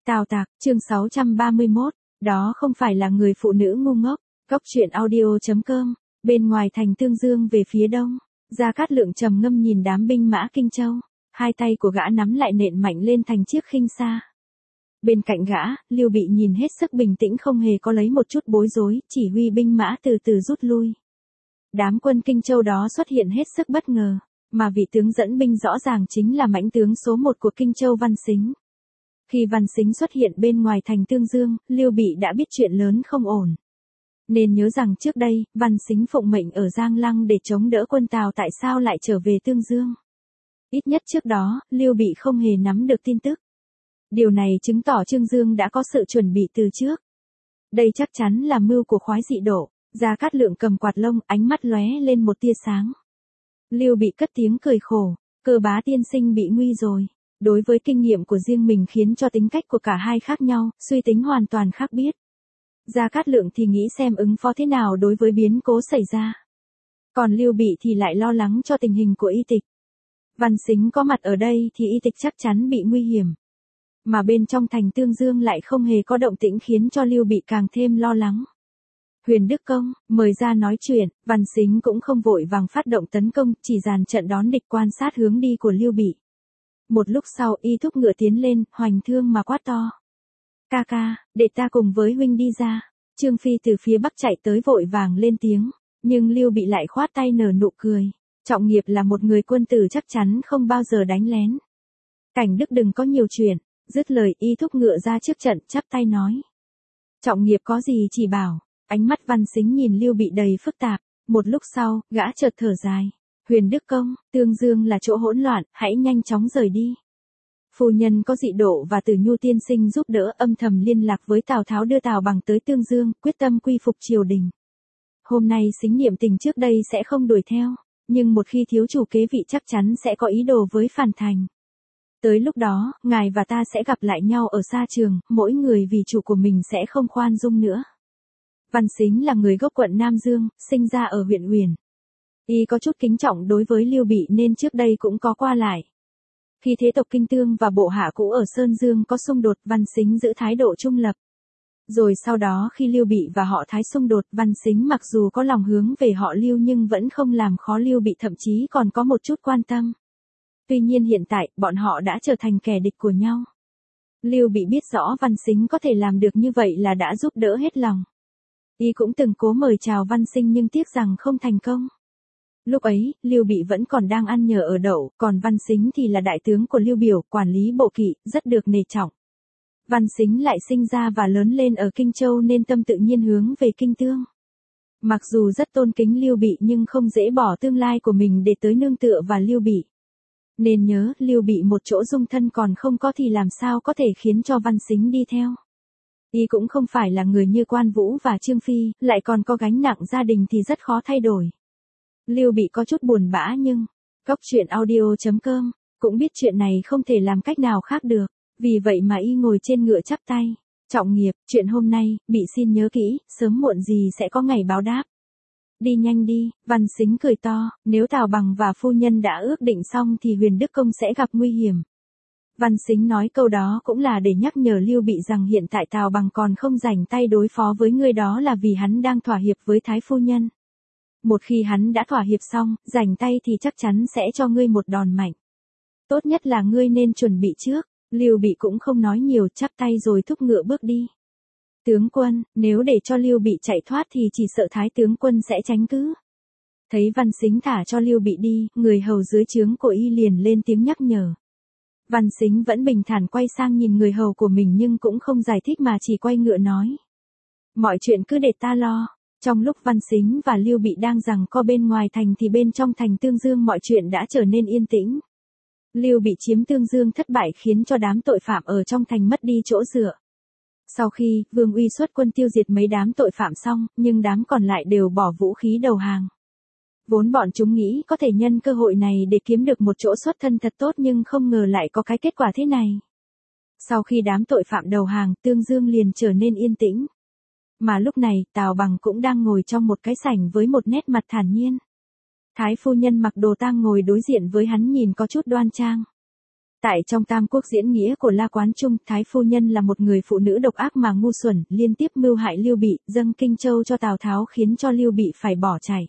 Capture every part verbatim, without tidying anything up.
Tào Tạc, chương sáu trăm ba mươi mốt, đó không phải là người phụ nữ ngu ngốc. Góc truyện audio chấm com, bên ngoài thành Tương Dương về phía đông, Gia Cát Lượng trầm ngâm nhìn đám binh mã Kinh Châu, hai tay của gã nắm lại nện mạnh lên thành chiếc khinh xa. Bên cạnh gã, Lưu Bị nhìn hết sức bình tĩnh không hề có lấy một chút bối rối, chỉ huy binh mã từ từ rút lui. Đám quân Kinh Châu đó xuất hiện hết sức bất ngờ, mà vị tướng dẫn binh rõ ràng chính là mãnh tướng số một của Kinh Châu Văn Sính. Khi Văn Sính xuất hiện bên ngoài thành Tương Dương, Lưu Bị đã biết chuyện lớn không ổn. Nên nhớ rằng trước đây, Văn Sính phụng mệnh ở Giang Lăng để chống đỡ quân Tào tại sao lại trở về Tương Dương. Ít nhất trước đó, Lưu Bị không hề nắm được tin tức. Điều này chứng tỏ Trương Dương đã có sự chuẩn bị từ trước. Đây chắc chắn là mưu của khoái dị độ. Gia Cát Lượng cầm quạt lông, ánh mắt lóe lên một tia sáng. Lưu Bị cất tiếng cười khổ, Cơ Bá tiên sinh bị nguy rồi. Đối với kinh nghiệm của riêng mình khiến cho tính cách của cả hai khác nhau, suy tính hoàn toàn khác biệt. Gia Cát Lượng thì nghĩ xem ứng phó thế nào đối với biến cố xảy ra. Còn Lưu Bị thì lại lo lắng cho tình hình của Y Tịch. Văn Sính có mặt ở đây thì Y Tịch chắc chắn bị nguy hiểm. Mà bên trong thành Tương Dương lại không hề có động tĩnh khiến cho Lưu Bị càng thêm lo lắng. Huyền Đức Công, mời ra nói chuyện. Văn Sính cũng không vội vàng phát động tấn công, chỉ dàn trận đón địch quan sát hướng đi của Lưu Bị. Một lúc sau y thúc ngựa tiến lên, hoành thương mà quát to. Ca ca, để ta cùng với huynh đi ra. Trương Phi từ phía bắc chạy tới vội vàng lên tiếng, nhưng Lưu Bị lại khoát tay nở nụ cười. Trọng Nghiệp là một người quân tử chắc chắn không bao giờ đánh lén. Cảnh Đức đừng có nhiều chuyện, dứt lời y thúc ngựa ra trước trận chắp tay nói. Trọng Nghiệp có gì chỉ bảo. Ánh mắt Văn Sính nhìn Lưu Bị đầy phức tạp, một lúc sau, gã chợt thở dài. Huyền Đức Công, Tương Dương là chỗ hỗn loạn, hãy nhanh chóng rời đi. Phu nhân có dị độ và Tử Nhu tiên sinh giúp đỡ âm thầm liên lạc với Tào Tháo đưa Tào Bằng tới Tương Dương, quyết tâm quy phục triều đình. Hôm nay Sính niệm tình trước đây sẽ không đuổi theo, nhưng một khi thiếu chủ kế vị chắc chắn sẽ có ý đồ với phản thành. Tới lúc đó, ngài và ta sẽ gặp lại nhau ở xa trường, mỗi người vì chủ của mình sẽ không khoan dung nữa. Văn Sính là người gốc quận Nam Dương, sinh ra ở huyện Uyển. Y có chút kính trọng đối với Lưu Bị nên trước đây cũng có qua lại. Khi thế tộc Kinh Tương và bộ hạ cũ ở Sơn Dương có xung đột, Văn Sính giữ thái độ trung lập. Rồi sau đó khi Lưu Bị và họ Thái xung đột, Văn Sính mặc dù có lòng hướng về họ Lưu nhưng vẫn không làm khó Lưu Bị, thậm chí còn có một chút quan tâm. Tuy nhiên hiện tại, bọn họ đã trở thành kẻ địch của nhau. Lưu Bị biết rõ Văn Sính có thể làm được như vậy là đã giúp đỡ hết lòng. Y cũng từng cố mời chào Văn Sinh nhưng tiếc rằng không thành công. Lúc ấy, Lưu Bị vẫn còn đang ăn nhờ ở đậu, còn Văn Sính thì là đại tướng của Lưu Biểu, quản lý bộ kỵ, rất được nể trọng. Văn Sính lại sinh ra và lớn lên ở Kinh Châu nên tâm tự nhiên hướng về Kinh Tương. Mặc dù rất tôn kính Lưu Bị nhưng không dễ bỏ tương lai của mình để tới nương tựa vào Lưu Bị. Nên nhớ, Lưu Bị một chỗ dung thân còn không có thì làm sao có thể khiến cho Văn Sính đi theo. Y cũng không phải là người như Quan Vũ và Trương Phi, lại còn có gánh nặng gia đình thì rất khó thay đổi. Lưu Bị có chút buồn bã nhưng, góc truyện audio chấm com, cũng biết chuyện này không thể làm cách nào khác được, vì vậy mà y ngồi trên ngựa chắp tay. Trọng Nghiệp, chuyện hôm nay, Bị xin nhớ kỹ, sớm muộn gì sẽ có ngày báo đáp. Đi nhanh đi, Văn Sính cười to, nếu Tào Bằng và phu nhân đã ước định xong thì Huyền Đức Công sẽ gặp nguy hiểm. Văn Sính nói câu đó cũng là để nhắc nhở Lưu Bị rằng hiện tại Tào Bằng còn không rảnh tay đối phó với ngươi, đó là vì hắn đang thỏa hiệp với Thái phu nhân. Một khi hắn đã thỏa hiệp xong, rảnh tay thì chắc chắn sẽ cho ngươi một đòn mạnh. Tốt nhất là ngươi nên chuẩn bị trước. Lưu Bị cũng không nói nhiều, chắp tay rồi thúc ngựa bước đi. Tướng quân, nếu để cho Lưu Bị chạy thoát thì chỉ sợ Thái tướng quân sẽ tránh cứ. Thấy Văn Sính thả cho Lưu Bị đi, người hầu dưới trướng của y liền lên tiếng nhắc nhở. Văn Sính vẫn bình thản quay sang nhìn người hầu của mình nhưng cũng không giải thích mà chỉ quay ngựa nói. Mọi chuyện cứ để ta lo. Trong lúc Văn Sính và Lưu Bị đang giằng co bên ngoài thành thì bên trong thành Tương Dương mọi chuyện đã trở nên yên tĩnh. Lưu Bị chiếm Tương Dương thất bại khiến cho đám tội phạm ở trong thành mất đi chỗ dựa. Sau khi Vương Uy xuất quân tiêu diệt mấy đám tội phạm xong, nhưng đám còn lại đều bỏ vũ khí đầu hàng. Vốn bọn chúng nghĩ có thể nhân cơ hội này để kiếm được một chỗ xuất thân thật tốt nhưng không ngờ lại có cái kết quả thế này. Sau khi đám tội phạm đầu hàng, Tương Dương liền trở nên yên tĩnh. Mà lúc này, Tào Bằng cũng đang ngồi trong một cái sảnh với một nét mặt thản nhiên. Thái phu nhân mặc đồ tang ngồi đối diện với hắn nhìn có chút đoan trang. Tại trong Tam Quốc diễn nghĩa của La Quán Trung, Thái phu nhân là một người phụ nữ độc ác mà ngu xuẩn, liên tiếp mưu hại Lưu Bị, dâng Kinh Châu cho Tào Tháo khiến cho Lưu Bị phải bỏ chạy.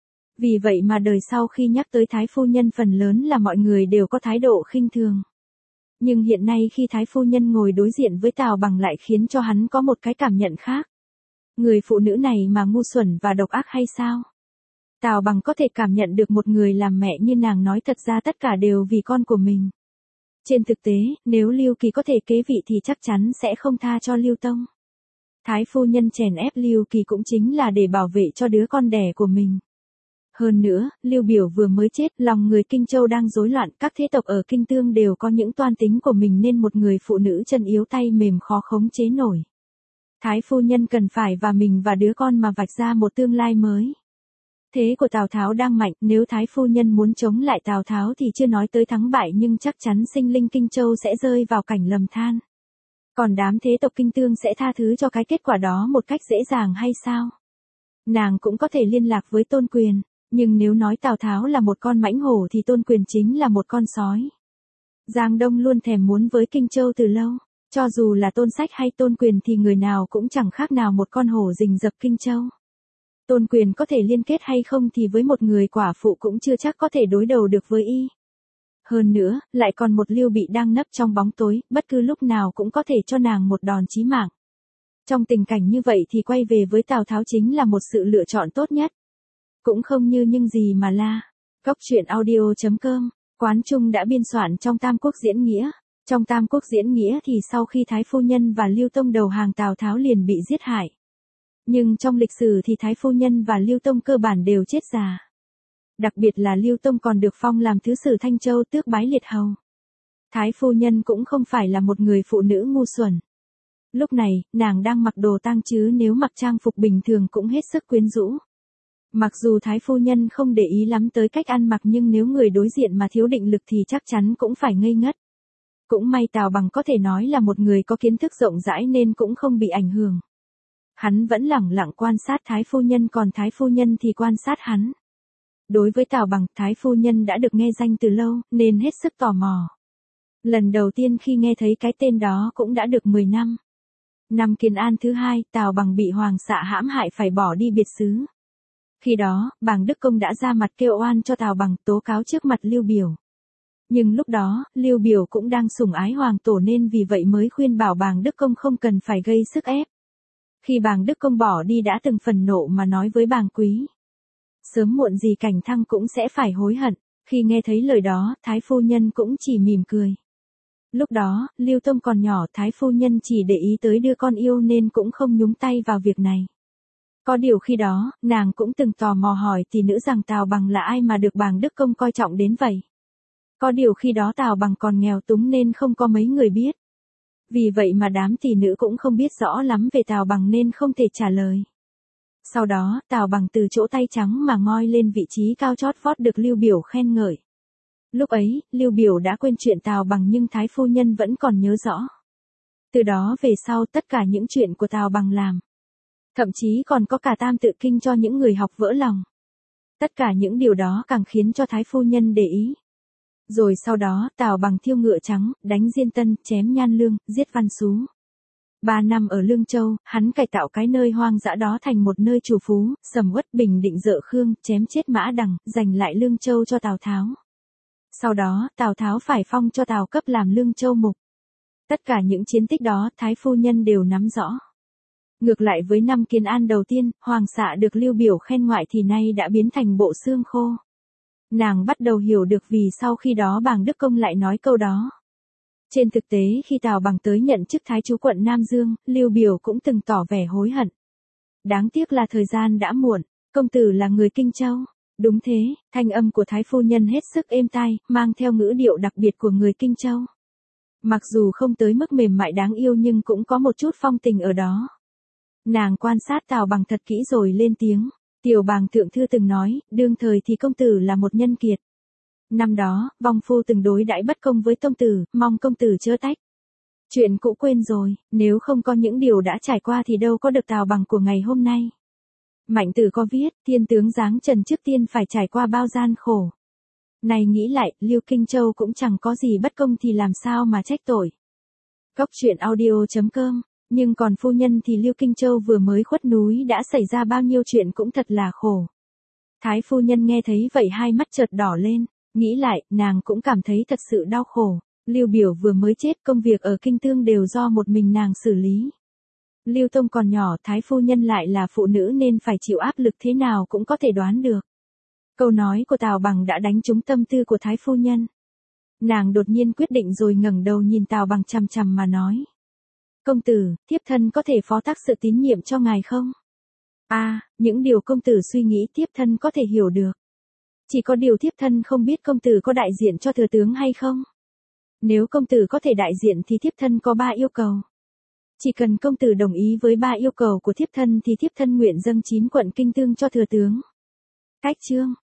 Vì vậy mà đời sau khi nhắc tới Thái phu nhân phần lớn là mọi người đều có thái độ khinh thường. Nhưng hiện nay khi Thái phu nhân ngồi đối diện với Tào Bằng lại khiến cho hắn có một cái cảm nhận khác. Người phụ nữ này mà ngu xuẩn và độc ác hay sao? Tào Bằng có thể cảm nhận được một người làm mẹ như nàng nói thật ra tất cả đều vì con của mình. Trên thực tế, nếu Lưu Kỳ có thể kế vị thì chắc chắn sẽ không tha cho Lưu Tông. Thái phu nhân chèn ép Lưu Kỳ cũng chính là để bảo vệ cho đứa con đẻ của mình. Hơn nữa, Lưu Biểu vừa mới chết, lòng người Kinh Châu đang rối loạn, các thế tộc ở Kinh Tương đều có những toan tính của mình nên một người phụ nữ chân yếu tay mềm khó khống chế nổi. Thái phu nhân cần phải và mình và đứa con mà vạch ra một tương lai mới. Thế của Tào Tháo đang mạnh, nếu Thái phu nhân muốn chống lại Tào Tháo thì chưa nói tới thắng bại nhưng chắc chắn sinh linh Kinh Châu sẽ rơi vào cảnh lầm than. Còn đám thế tộc Kinh Tương sẽ tha thứ cho cái kết quả đó một cách dễ dàng hay sao? Nàng cũng có thể liên lạc với Tôn Quyền, nhưng nếu nói Tào Tháo là một con mãnh hổ thì Tôn Quyền chính là một con sói. Giang Đông luôn thèm muốn với Kinh Châu từ lâu, cho dù là Tôn Sách hay Tôn Quyền thì người nào cũng chẳng khác nào một con hổ rình rập Kinh Châu. Tôn Quyền có thể liên kết hay không thì với một người quả phụ cũng chưa chắc có thể đối đầu được với y. Hơn nữa, lại còn một Lưu Bị đang nấp trong bóng tối, bất cứ lúc nào cũng có thể cho nàng một đòn chí mạng. Trong tình cảnh như vậy thì quay về với Tào Tháo chính là một sự lựa chọn tốt nhất. Cũng không như nhưng gì mà la. Cóc truyện audio chấm com, Quán Trung đã biên soạn trong Tam Quốc diễn nghĩa. Trong Tam Quốc diễn nghĩa thì sau khi Thái phu nhân và Lưu Tông đầu hàng Tào Tháo liền bị giết hại. Nhưng trong lịch sử thì Thái phu nhân và Lưu Tông cơ bản đều chết già. Đặc biệt là Lưu Tông còn được phong làm thứ sử Thanh Châu tước bái liệt hầu. Thái phu nhân cũng không phải là một người phụ nữ ngu xuẩn. Lúc này, nàng đang mặc đồ tang chứ nếu mặc trang phục bình thường cũng hết sức quyến rũ. Mặc dù Thái phu nhân không để ý lắm tới cách ăn mặc nhưng nếu người đối diện mà thiếu định lực thì chắc chắn cũng phải ngây ngất. Cũng may Tào Bằng có thể nói là một người có kiến thức rộng rãi nên cũng không bị ảnh hưởng. Hắn vẫn lẳng lặng quan sát Thái phu nhân còn Thái phu nhân thì quan sát hắn. Đối với Tào Bằng, Thái phu nhân đã được nghe danh từ lâu, nên hết sức tò mò. Lần đầu tiên khi nghe thấy cái tên đó cũng đã được mười năm. Năm Kiến An thứ hai, Tào Bằng bị Hoàng xạ hãm hại phải bỏ đi biệt xứ. Khi đó, Bàng Đức Công đã ra mặt kêu oan cho Tào Bằng tố cáo trước mặt Lưu Biểu. Nhưng lúc đó, Lưu Biểu cũng đang sủng ái hoàng tổ nên vì vậy mới khuyên bảo Bàng Đức Công không cần phải gây sức ép. Khi Bàng Đức Công bỏ đi đã từng phần nộ mà nói với Bàng Quý. Sớm muộn gì Cảnh Thăng cũng sẽ phải hối hận. Khi nghe thấy lời đó, Thái phu nhân cũng chỉ mỉm cười. Lúc đó, Lưu Tông còn nhỏ, Thái phu nhân chỉ để ý tới đưa con yêu nên cũng không nhúng tay vào việc này. Có điều khi đó, nàng cũng từng tò mò hỏi tỷ nữ rằng Tào Bằng là ai mà được Bàng Đức Công coi trọng đến vậy. Có điều khi đó Tào Bằng còn nghèo túng nên không có mấy người biết. Vì vậy mà đám tỷ nữ cũng không biết rõ lắm về Tào Bằng nên không thể trả lời. Sau đó, Tào Bằng từ chỗ tay trắng mà ngoi lên vị trí cao chót vót được Lưu Biểu khen ngợi. Lúc ấy, Lưu Biểu đã quên chuyện Tào Bằng nhưng Thái phu nhân vẫn còn nhớ rõ. Từ đó về sau tất cả những chuyện của Tào Bằng làm. Thậm chí còn có cả tam tự kinh cho những người học vỡ lòng. Tất cả những điều đó càng khiến cho Thái phu nhân để ý. Rồi sau đó, Tào Bằng thiêu ngựa trắng, đánh Diên Tân, chém Nhan Lương, giết Văn Xú. Ba năm ở Lương Châu, hắn cải tạo cái nơi hoang dã đó thành một nơi trù phú, sầm uất bình định Dợ Khương, chém chết Mã Đằng, giành lại Lương Châu cho Tào Tháo. Sau đó, Tào Tháo phải phong cho Tào Cấp làm Lương Châu mục. Tất cả những chiến tích đó, Thái phu nhân đều nắm rõ. Ngược lại với năm Kiến An đầu tiên, Hoàng xạ được Lưu Biểu khen ngoại thì nay đã biến thành bộ xương khô. Nàng bắt đầu hiểu được vì sau khi đó Bàng Đức Công lại nói câu đó. Trên thực tế khi Tào Bằng tới nhận chức Thái Chú quận Nam Dương, Lưu Biểu cũng từng tỏ vẻ hối hận. Đáng tiếc là thời gian đã muộn, công tử là người Kinh Châu. Đúng thế, thanh âm của Thái phu nhân hết sức êm tai, mang theo ngữ điệu đặc biệt của người Kinh Châu. Mặc dù không tới mức mềm mại đáng yêu nhưng cũng có một chút phong tình ở đó. Nàng quan sát Tào Bằng thật kỹ rồi lên tiếng. Tiểu Bàng thượng thư từng nói, đương thời thì công tử là một nhân kiệt. Năm đó, vong phu từng đối đãi bất công với công tử, mong công tử chớ trách. Chuyện cũ quên rồi, nếu không có những điều đã trải qua thì đâu có được Tào Bằng của ngày hôm nay. Mạnh Tử có viết, thiên tướng giáng trần trước tiên phải trải qua bao gian khổ. Này nghĩ lại, Lưu Kinh Châu cũng chẳng có gì bất công thì làm sao mà trách tội. Cốc truyện audio chấm com, nhưng còn phu nhân thì Lưu Kinh Châu vừa mới khuất núi đã xảy ra bao nhiêu chuyện cũng thật là khổ. Thái phu nhân nghe thấy vậy hai mắt chợt đỏ lên, nghĩ lại, nàng cũng cảm thấy thật sự đau khổ. Lưu Biểu vừa mới chết, công việc ở Kinh Tương đều do một mình nàng xử lý. Lưu Tông còn nhỏ, Thái phu nhân lại là phụ nữ nên phải chịu áp lực thế nào cũng có thể đoán được. Câu nói của Tào Bằng đã đánh trúng tâm tư của Thái phu nhân. Nàng đột nhiên quyết định rồi ngẩng đầu nhìn Tào Bằng chằm chằm mà nói. Công tử, thiếp thân có thể phó thác sự tín nhiệm cho ngài không? A, à, những điều công tử suy nghĩ thiếp thân có thể hiểu được. Chỉ có điều thiếp thân không biết công tử có đại diện cho thừa tướng hay không? Nếu công tử có thể đại diện thì thiếp thân có ba yêu cầu. Chỉ cần công tử đồng ý với ba yêu cầu của thiếp thân thì thiếp thân nguyện dâng chín quận Kinh Tương cho thừa tướng. Cách chương